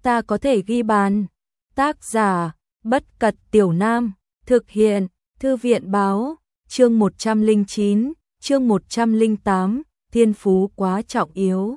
ta có thể ghi bàn. Tác giả, Bất Cật Tiểu Nam, thực hiện, Thư viện báo, chương 109, chương 108, thiên phú quá trọng yếu.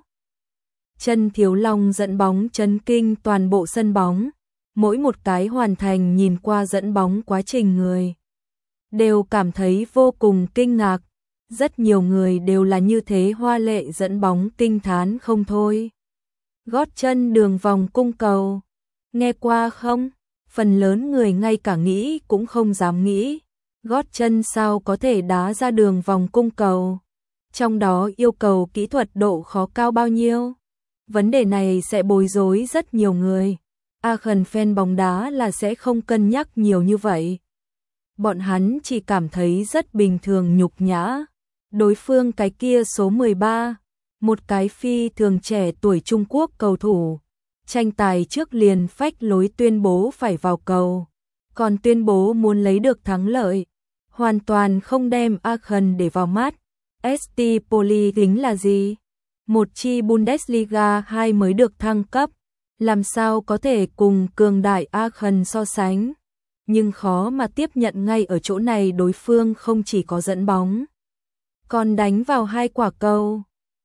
Chân Thiếu Long dẫn bóng chấn kinh toàn bộ sân bóng, mỗi một cái hoàn thành nhìn qua dẫn bóng quá trình người đều cảm thấy vô cùng kinh ngạc, rất nhiều người đều là như thế hoa lệ dẫn bóng kinh thán không thôi. Gót chân đường vòng cung cầu, nghe qua không? Phần lớn người ngay cả nghĩ cũng không dám nghĩ, gót chân sao có thể đá ra đường vòng cung cầu, trong đó yêu cầu kỹ thuật độ khó cao bao nhiêu? Vấn đề này sẽ bối rối rất nhiều người. Aachen fan bóng đá là sẽ không cân nhắc nhiều như vậy. Bọn hắn chỉ cảm thấy rất bình thường nhục nhã. Đối phương cái kia số 13, một cái phi thường trẻ tuổi Trung Quốc cầu thủ, tranh tài trước liền phách lối tuyên bố phải vào cầu, còn tuyên bố muốn lấy được thắng lợi, hoàn toàn không đem Aachen để vào mắt. ST Poli tính là gì? Một chi Bundesliga 2 mới được thăng cấp, làm sao có thể cùng cường đại Aachen so sánh? Nhưng khó mà tiếp nhận ngay ở chỗ này đối phương không chỉ có dẫn bóng, còn đánh vào 2 quả cầu.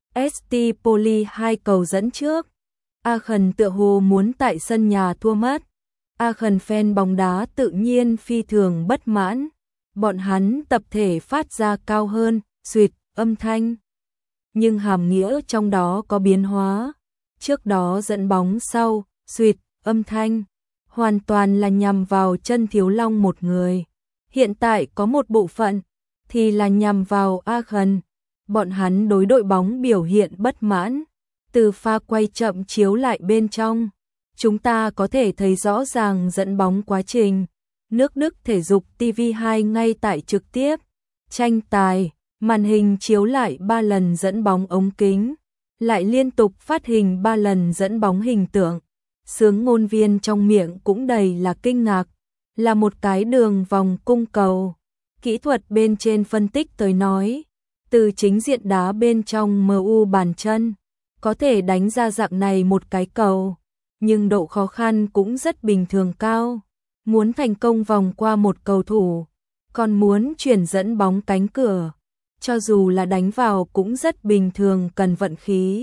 ST Poli 2 cầu dẫn trước. Aachen tựa hồ muốn tại sân nhà thua mất. Aachen fan bóng đá tự nhiên phi thường bất mãn. Bọn hắn tập thể phát ra cao hơn, xuýt, âm thanh. Nhưng hàm nghĩa trong đó có biến hóa. Trước đó dẫn bóng sau, xuýt, âm thanh, hoàn toàn là nhằm vào Chân Thiếu Long một người. Hiện tại có một bộ phận thì là nhằm vào Aachen. Bọn hắn đối đội bóng biểu hiện bất mãn. Từ pha quay chậm chiếu lại bên trong, chúng ta có thể thấy rõ ràng dẫn bóng quá trình. Nước Đức thể dục TV2 ngay tại trực tiếp tranh tài, màn hình chiếu lại 3 lần dẫn bóng ống kính, lại liên tục phát hình 3 lần dẫn bóng hình tượng. Sướng ngôn viên trong miệng cũng đầy là kinh ngạc, là một cái đường vòng cung cầu. Kỹ thuật bên trên phân tích tới nói, từ chính diện đá bên trong MU bàn chân, có thể đánh ra dạng này một cái cầu, nhưng độ khó khăn cũng rất bình thường cao. Muốn thành công vòng qua một cầu thủ, còn muốn chuyển dẫn bóng cánh cửa, cho dù là đánh vào cũng rất bình thường, cần vận khí.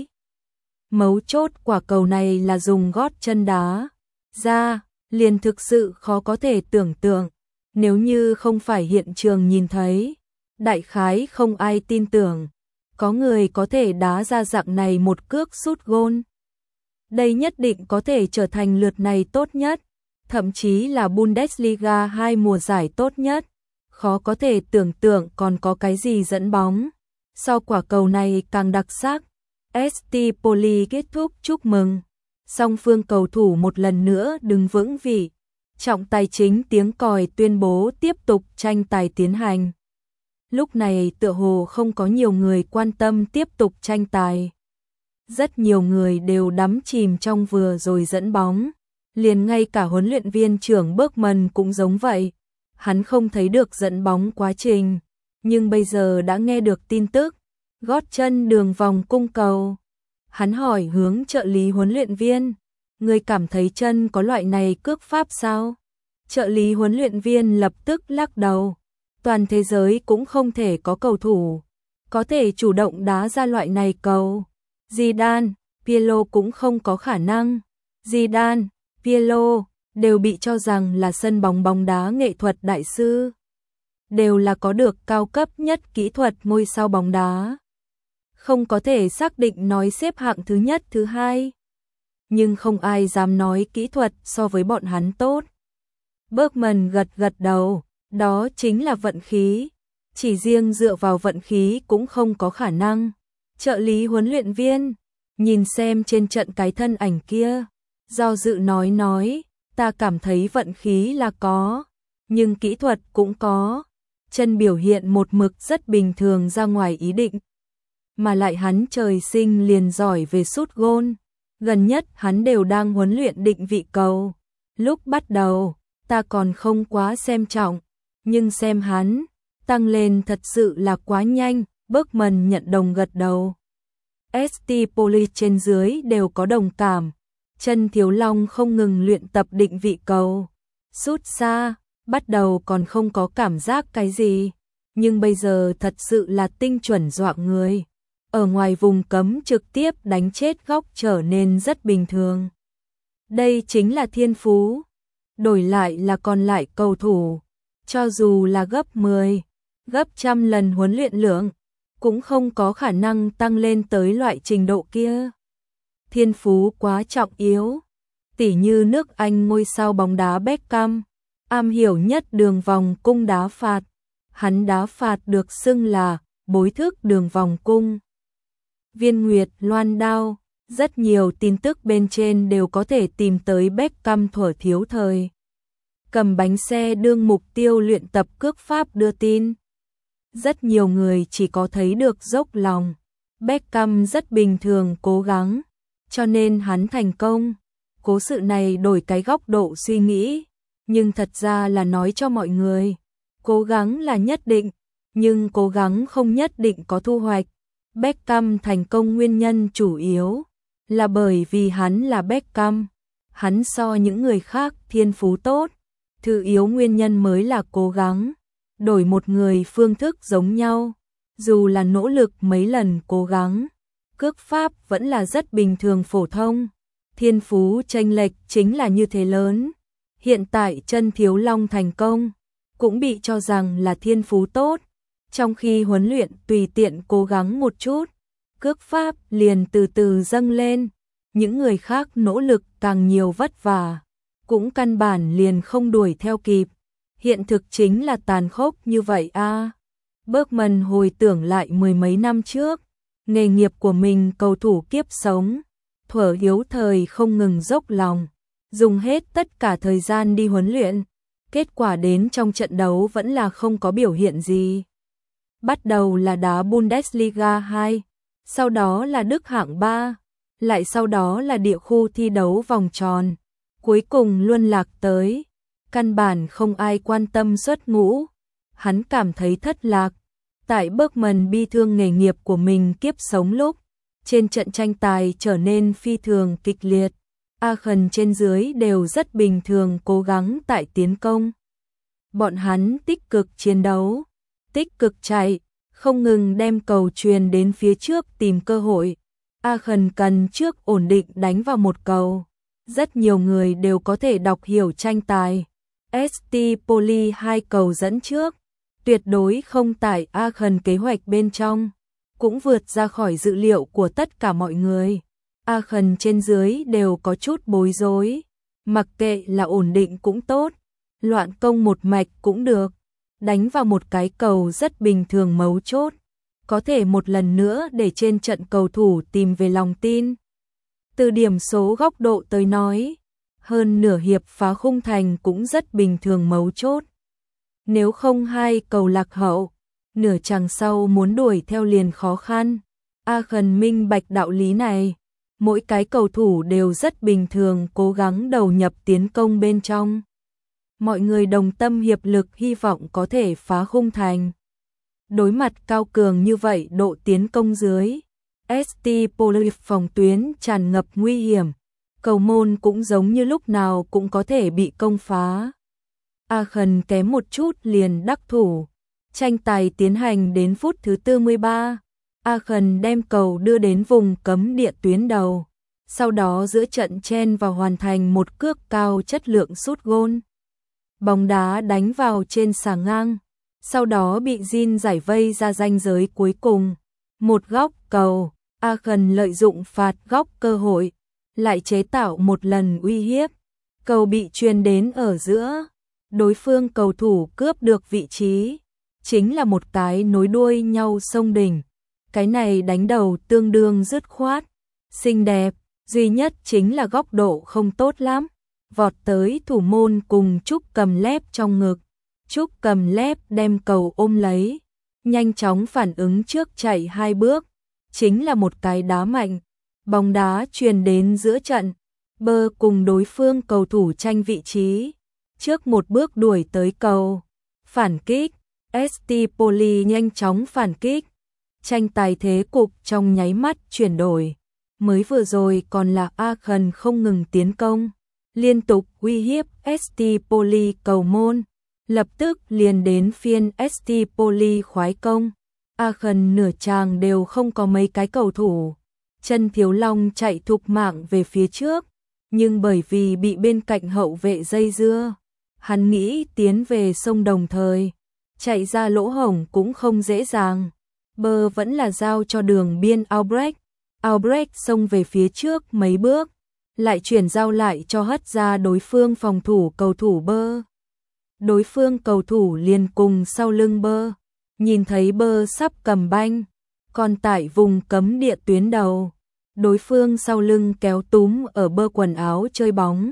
Mấu chốt quả cầu này là dùng gót chân đá ra, liền thực sự khó có thể tưởng tượng. Nếu như không phải hiện trường nhìn thấy, đại khái không ai tin tưởng có người có thể đá ra dạng này một cước sút gôn. Đây nhất định có thể trở thành lượt này tốt nhất, thậm chí là Bundesliga 2 mùa giải tốt nhất. Khó có thể tưởng tượng còn có cái gì dẫn bóng. Sau quả cầu này càng đặc sắc. ST Poli kết thúc chúc mừng. Song phương cầu thủ một lần nữa đứng vững vị. Trọng tài chính tiếng còi tuyên bố tiếp tục tranh tài tiến hành. Lúc này tựa hồ không có nhiều người quan tâm tiếp tục tranh tài. Rất nhiều người đều đắm chìm trong vừa rồi dẫn bóng. Liền ngay cả huấn luyện viên trưởng Bergman cũng giống vậy. Hắn không thấy được dẫn bóng quá trình, nhưng bây giờ đã nghe được tin tức. Gót chân đường vòng cung cầu. Hắn hỏi hướng trợ lý huấn luyện viên, người cảm thấy chân có loại này cước pháp sao? Trợ lý huấn luyện viên lập tức lắc đầu. Toàn thế giới cũng không thể có cầu thủ có thể chủ động đá ra loại này cầu. Zidane, Pirlo cũng không có khả năng. Zidane, Pirlo đều bị cho rằng là sân bóng bóng đá nghệ thuật đại sư, đều là có được cao cấp nhất kỹ thuật ngôi sao bóng đá. Không có thể xác định nói xếp hạng thứ nhất thứ hai, nhưng không ai dám nói kỹ thuật so với bọn hắn tốt. Bergman gật gật đầu, đó chính là vận khí, chỉ riêng dựa vào vận khí cũng không có khả năng. Trợ lý huấn luyện viên nhìn xem trên trận cái thân ảnh kia, do dự nói, ta cảm thấy vận khí là có, nhưng kỹ thuật cũng có. Chân biểu hiện một mực rất bình thường ra ngoài ý định, mà lại hắn trời sinh liền giỏi về sút gôn. Gần nhất hắn đều đang huấn luyện định vị cầu. Lúc bắt đầu, ta còn không quá xem trọng, nhưng xem hắn tăng lên thật sự là quá nhanh. Bergman nhận đồng gật đầu. ST Poli trên dưới đều có đồng cảm. Chân Thiếu Long không ngừng luyện tập định vị cầu. Sút xa, bắt đầu còn không có cảm giác cái gì, nhưng bây giờ thật sự là tinh chuẩn dọa người. Ở ngoài vùng cấm trực tiếp đánh chết góc trở nên rất bình thường. Đây chính là thiên phú. Đổi lại là còn lại cầu thủ, cho dù là gấp 10, gấp trăm lần huấn luyện lượng, cũng không có khả năng tăng lên tới loại trình độ kia. Thiên phú quá trọng yếu. Tỉ như nước Anh ngôi sao bóng đá Beckham, am hiểu nhất đường vòng cung đá phạt. Hắn đá phạt được xưng là bối thức đường vòng cung. Viên Nguyệt loan đao, rất nhiều tin tức bên trên đều có thể tìm tới Beckham thuở thiếu thời. Cầm bánh xe đương mục tiêu luyện tập cước pháp đưa tin. Rất nhiều người chỉ có thấy được dốc lòng. Beckham rất bình thường cố gắng, cho nên hắn thành công. Cố sự này đổi cái góc độ suy nghĩ, nhưng thật ra là nói cho mọi người. Cố gắng là nhất định, nhưng cố gắng không nhất định có thu hoạch. Beckham thành công nguyên nhân chủ yếu là bởi vì hắn là Beckham. Hắn so những người khác thiên phú tốt. Thứ yếu nguyên nhân mới là cố gắng. Đổi một người phương thức giống nhau, dù là nỗ lực mấy lần cố gắng, cước pháp vẫn là rất bình thường phổ thông. Thiên phú chênh lệch chính là như thế lớn. Hiện tại Chân Thiếu Long thành công, cũng bị cho rằng là thiên phú tốt, trong khi huấn luyện tùy tiện cố gắng một chút, cước pháp liền từ từ dâng lên. Những người khác nỗ lực càng nhiều vất vả, cũng căn bản liền không đuổi theo kịp. Hiện thực chính là tàn khốc như vậy a. Bergman hồi tưởng lại mười mấy năm trước, nghề nghiệp của mình cầu thủ kiếp sống, thuở yếu thời không ngừng dốc lòng, dùng hết tất cả thời gian đi huấn luyện, kết quả đến trong trận đấu vẫn là không có biểu hiện gì. Bắt đầu là đá Bundesliga 2, sau đó là Đức hạng 3, lại sau đó là địa khu thi đấu vòng tròn, cuối cùng luân lạc tới. Căn bản không ai quan tâm xuất ngũ. Hắn cảm thấy thất lạc. Tại Bergman bi thương nghề nghiệp của mình kiếp sống lúc, trên trận tranh tài trở nên phi thường kịch liệt. Aachen trên dưới đều rất bình thường cố gắng tại tiến công. Bọn hắn tích cực chiến đấu, tích cực chạy, không ngừng đem cầu truyền đến phía trước tìm cơ hội. Aachen cần trước ổn định đánh vào một cầu. Rất nhiều người đều có thể đọc hiểu tranh tài. ST Poli 2 cầu dẫn trước, tuyệt đối không tại Aachen kế hoạch bên trong, cũng vượt ra khỏi dự liệu của tất cả mọi người. Aachen trên dưới đều có chút bối rối, mặc kệ là ổn định cũng tốt, loạn công một mạch cũng được, đánh vào một cái cầu rất bình thường mấu chốt, có thể một lần nữa để trên trận cầu thủ tìm về lòng tin. Từ điểm số góc độ tới nói, hơn nửa hiệp phá khung thành cũng rất bình thường mấu chốt. Nếu không hai cầu lạc hậu, nửa chặng sau muốn đuổi theo liền khó khăn. Aachen minh bạch đạo lý này, mỗi cái cầu thủ đều rất bình thường cố gắng đầu nhập tiến công bên trong. Mọi người đồng tâm hiệp lực hy vọng có thể phá khung thành. Đối mặt cao cường như vậy độ tiến công dưới, ST Poli phòng tuyến tràn ngập nguy hiểm. Cầu môn cũng giống như lúc nào cũng có thể bị công phá. Aachen kém một chút liền đắc thủ. Tranh tài tiến hành đến phút thứ 43. Aachen đem cầu đưa đến vùng cấm địa tuyến đầu. Sau đó giữa trận chen và hoàn thành một cước cao chất lượng sút gôn. Bóng đá đánh vào trên xà ngang. Sau đó bị Jin giải vây ra ranh giới cuối cùng. Một góc cầu. Aachen lợi dụng phạt góc cơ hội, lại chế tạo một lần uy hiếp. Cầu bị truyền đến ở giữa. Đối phương cầu thủ cướp được vị trí. Chính là một cái nối đuôi nhau sông đỉnh. Cái này đánh đầu tương đương dứt khoát, xinh đẹp, duy nhất chính là góc độ không tốt lắm. Vọt tới thủ môn cùng Trúc Cầm Lép trong ngực. Trúc Cầm Lép đem cầu ôm lấy, nhanh chóng phản ứng trước chạy 2 bước. Chính là một cái đá mạnh. Bóng đá truyền đến giữa trận. Bơ cùng đối phương cầu thủ tranh vị trí. Trước một bước đuổi tới cầu. Phản kích. ST Poli nhanh chóng phản kích. Tranh tài thế cục trong nháy mắt chuyển đổi. mới vừa rồi còn là Aachen không ngừng tiến công, liên tục uy hiếp ST Poli cầu môn, lập tức liền đến phiên ST Poli khoái công. Aachen nửa tràng đều không có mấy cái cầu thủ. Chân Thiếu Long chạy thục mạng về phía trước, nhưng bởi vì bị bên cạnh hậu vệ dây dưa, hắn nghĩ tiến về sông đồng thời, chạy ra lỗ hổng cũng không dễ dàng. Bơ vẫn là giao cho đường biên Albrecht. Albrecht xông về phía trước mấy bước, lại chuyển giao lại cho hất ra đối phương phòng thủ cầu thủ Bơ. Đối phương cầu thủ liền cùng sau lưng Bơ, nhìn thấy Bơ sắp cầm banh, còn tại vùng cấm địa tuyến đầu, đối phương sau lưng kéo túm ở Bơ quần áo chơi bóng.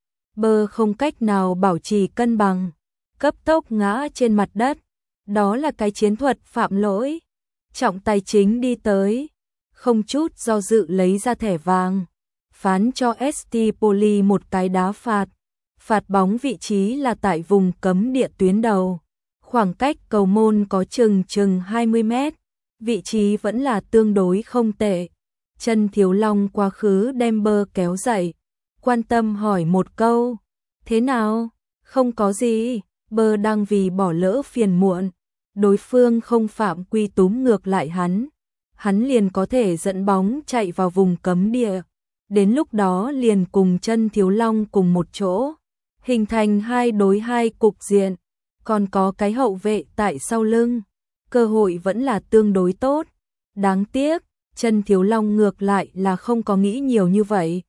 Bơ không cách nào bảo trì cân bằng, cấp tốc ngã trên mặt đất. Đó là cái chiến thuật phạm lỗi. Trọng tài chính đi tới, không chút do dự lấy ra thẻ vàng, phán cho ST Poli một cái đá phạt. Phạt bóng vị trí là tại vùng cấm địa tuyến đầu, khoảng cách cầu môn có chừng 20 mét, vị trí vẫn là tương đối không tệ. Chân Thiếu Long quá khứ đem Bơ kéo dậy, quan tâm hỏi một câu, thế nào? Không có gì, Bơ đang vì bỏ lỡ phiền muộn, đối phương không phạm quy túm ngược lại hắn liền có thể dẫn bóng chạy vào vùng cấm địa, đến lúc đó liền cùng Chân Thiếu Long cùng một chỗ, hình thành 2 đối 2 cục diện, còn có cái hậu vệ tại sau lưng, cơ hội vẫn là tương đối tốt. Đáng tiếc, Chân Thiếu Long ngược lại là không có nghĩ nhiều như vậy.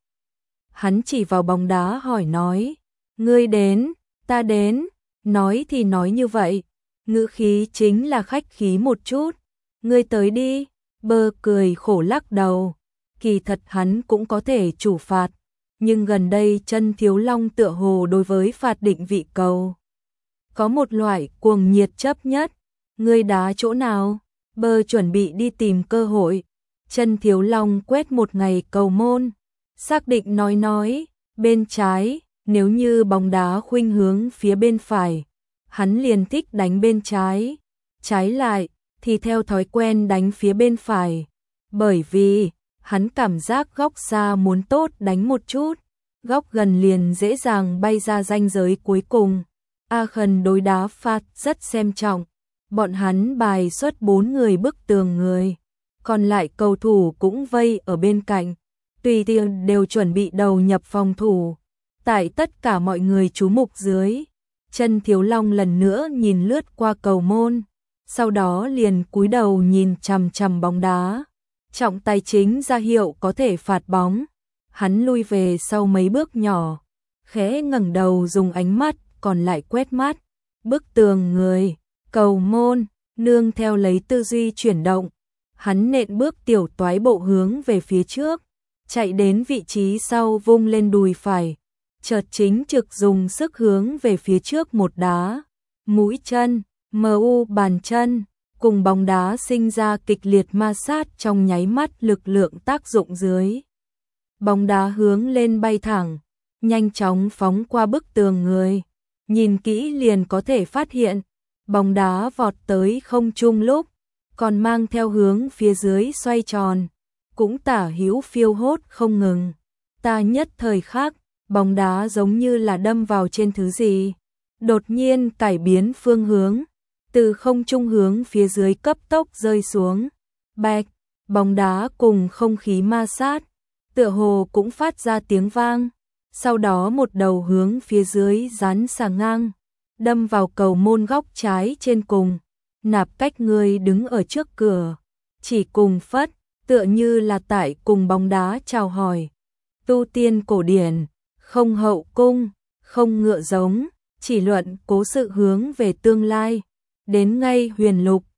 Hắn chỉ vào bóng đá hỏi nói, ngươi đến, ta đến, nói thì nói như vậy, ngữ khí chính là khách khí một chút, ngươi tới đi. Bơ cười khổ lắc đầu, kỳ thật hắn cũng có thể chủ phạt, nhưng gần đây Chân Thiếu Long tựa hồ đối với phạt định vị cầu có một loại cuồng nhiệt chấp nhất. Ngươi đá chỗ nào? Bơ chuẩn bị đi tìm cơ hội. Chân Thiếu Long quét một ngày cầu môn, xác định nói, bên trái, nếu như bóng đá khuynh hướng phía bên phải, hắn liền thích đánh bên trái, trái lại thì theo thói quen đánh phía bên phải, bởi vì hắn cảm giác góc xa muốn tốt đánh một chút, góc gần liền dễ dàng bay ra ranh giới cuối cùng. Aachen đối đá phạt rất xem trọng, bọn hắn bài xuất 4 người bức tường người, còn lại cầu thủ cũng vây ở bên cạnh, tùy tiện đều chuẩn bị đầu nhập phòng thủ. Tại tất cả mọi người chú mục dưới, Chân Thiếu Long lần nữa nhìn lướt qua cầu môn, sau đó liền cúi đầu nhìn chằm chằm bóng đá. Trọng tài chính ra hiệu có thể phạt bóng, hắn lui về sau mấy bước nhỏ, khẽ ngẩng đầu dùng ánh mắt còn lại quét mắt bức tường người, cầu môn, nương theo lấy tư duy chuyển động, hắn nện bước tiểu toái bộ hướng về phía trước, chạy đến vị trí sau vung lên đùi phải, chợt chính trực dùng sức hướng về phía trước một đá, mũi chân, MU bàn chân, cùng bóng đá sinh ra kịch liệt ma sát trong nháy mắt lực lượng tác dụng dưới. Bóng đá hướng lên bay thẳng, nhanh chóng phóng qua bức tường người, nhìn kỹ liền có thể phát hiện, bóng đá vọt tới không trung lúc, còn mang theo hướng phía dưới xoay tròn, cũng tả hữu phiêu hốt không ngừng. Ta nhất thời khắc, bóng đá giống như là đâm vào trên thứ gì, đột nhiên cải biến phương hướng, từ không trung hướng phía dưới cấp tốc rơi xuống. Bạch, bóng đá cùng không khí ma sát, tựa hồ cũng phát ra tiếng vang, sau đó một đầu hướng phía dưới dán sàng ngang, đâm vào cầu môn góc trái trên cùng. Nạp Cách người đứng ở trước cửa, chỉ cùng phất, tựa như là tại cùng bóng đá chào hỏi. Tu tiên cổ điển, không hậu cung, không ngựa giống, chỉ luận cố sự hướng về tương lai. Đến ngay huyền lục,